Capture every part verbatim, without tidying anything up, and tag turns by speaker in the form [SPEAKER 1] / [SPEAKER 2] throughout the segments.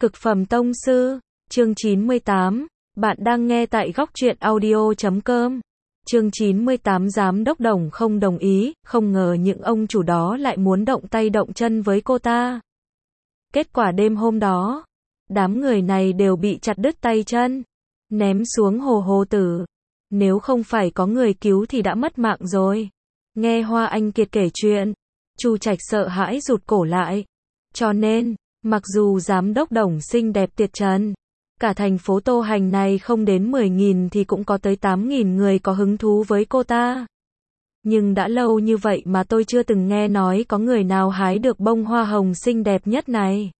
[SPEAKER 1] Cực phẩm tông sư, chương chín mươi tám, bạn đang nghe tại góc truyện audio chấm com. Chương chín mươi tám Giám đốc Đồng không đồng ý, không ngờ những ông chủ đó lại muốn động tay động chân với cô ta. Kết quả đêm hôm đó, đám người này đều bị chặt đứt tay chân, ném xuống hồ Hồ Tử. Nếu không phải có người cứu thì đã mất mạng rồi. Nghe Hoa Anh Kiệt kể chuyện, Chu Trạch sợ hãi rụt cổ lại. Cho nên, mặc dù giám đốc Đồng xinh đẹp tuyệt trần, cả thành phố Tô Hành này không đến mười nghìn thì cũng có tới tám nghìn người có hứng thú với cô ta. Nhưng đã lâu như vậy mà tôi chưa từng nghe nói có người nào hái được bông hoa hồng xinh đẹp nhất này.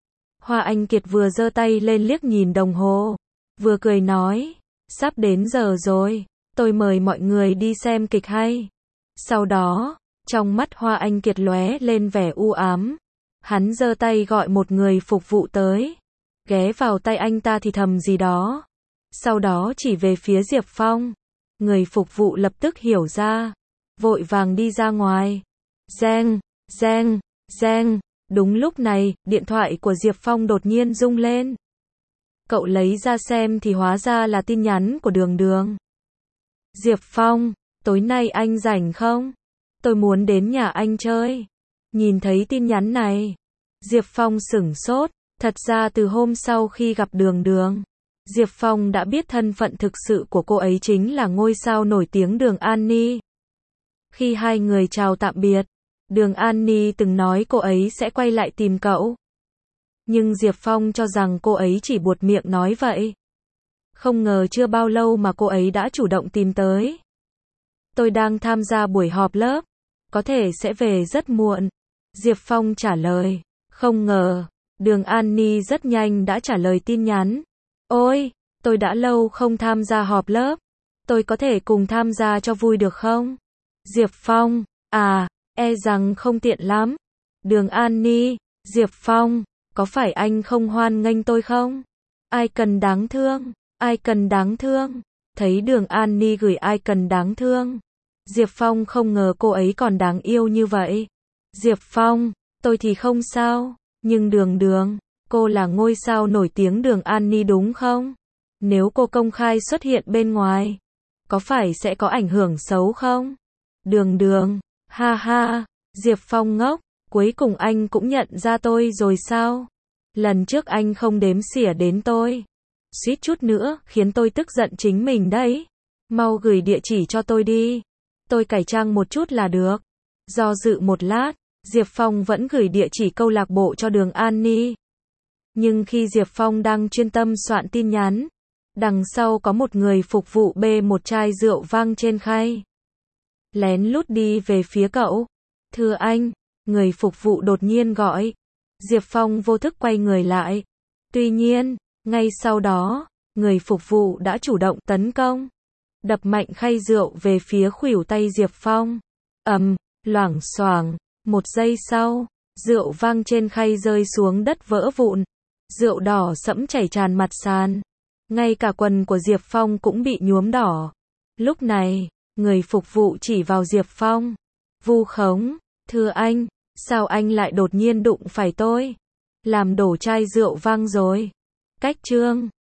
[SPEAKER 1] Hoa Anh Kiệt vừa giơ tay lên liếc nhìn đồng hồ, vừa cười nói, sắp đến giờ rồi, tôi mời mọi người đi xem kịch hay. Sau đó, trong mắt Hoa Anh Kiệt lóe lên vẻ u ám. Hắn giơ tay gọi một người phục vụ tới, ghé vào tay anh ta thì thầm gì đó. Sau đó chỉ về phía Diệp Phong. Người phục vụ lập tức hiểu ra, vội vàng đi ra ngoài. Reng, reng, reng. Đúng lúc này, điện thoại của Diệp Phong đột nhiên rung lên. Cậu lấy ra xem thì hóa ra là tin nhắn của Đường Đường. Diệp Phong, tối nay anh rảnh không? Tôi muốn đến nhà anh chơi. Nhìn thấy tin nhắn này, Diệp Phong sửng sốt. Thật ra từ hôm sau khi gặp Đường Đường, Diệp Phong đã biết thân phận thực sự của cô ấy chính là ngôi sao nổi tiếng Đường An Ni. Khi hai người chào tạm biệt, Đường An Ni từng nói cô ấy sẽ quay lại tìm cậu. Nhưng Diệp Phong cho rằng cô ấy chỉ buột miệng nói vậy. Không ngờ chưa bao lâu mà cô ấy đã chủ động tìm tới. Tôi đang tham gia buổi họp lớp, có thể sẽ về rất muộn. Diệp Phong trả lời. Không ngờ, Đường An Ni rất nhanh đã trả lời tin nhắn. Ôi, tôi đã lâu không tham gia họp lớp. Tôi có thể cùng tham gia cho vui được không? Diệp Phong, à, e rằng không tiện lắm. Đường An Ni, Diệp Phong, có phải anh không hoan nghênh tôi không? Ai cần đáng thương, ai cần đáng thương. Thấy Đường An Ni gửi ai cần đáng thương. Diệp Phong không ngờ cô ấy còn đáng yêu như vậy. Diệp Phong, tôi thì không sao, nhưng Đường Đường, cô là ngôi sao nổi tiếng Đường An Ni đúng không? Nếu cô công khai xuất hiện bên ngoài, có phải sẽ có ảnh hưởng xấu không? Đường Đường, ha ha, Diệp Phong ngốc, cuối cùng anh cũng nhận ra tôi rồi sao? Lần trước anh không đếm xỉa đến tôi, suýt chút nữa khiến tôi tức giận chính mình đấy. Mau gửi địa chỉ cho tôi đi, tôi cải trang một chút là được. Do dự một lát, Diệp Phong vẫn gửi địa chỉ câu lạc bộ cho Đường An Ni. Nhưng khi Diệp Phong đang chuyên tâm soạn tin nhắn, đằng sau có một người phục vụ bê một chai rượu vang trên khay. Lén lút đi về phía cậu. Thưa anh, người phục vụ đột nhiên gọi. Diệp Phong vô thức quay người lại. Tuy nhiên, ngay sau đó, người phục vụ đã chủ động tấn công. Đập mạnh khay rượu về phía khuỷu tay Diệp Phong. Ầm, loảng xoảng. Một giây sau, rượu vang trên khay rơi xuống đất vỡ vụn. Rượu đỏ sẫm chảy tràn mặt sàn. Ngay cả quần của Diệp Phong cũng bị nhuốm đỏ. Lúc này, người phục vụ chỉ vào Diệp Phong. Vu khống, thưa anh, sao anh lại đột nhiên đụng phải tôi? Làm đổ chai rượu vang rồi. Cách chương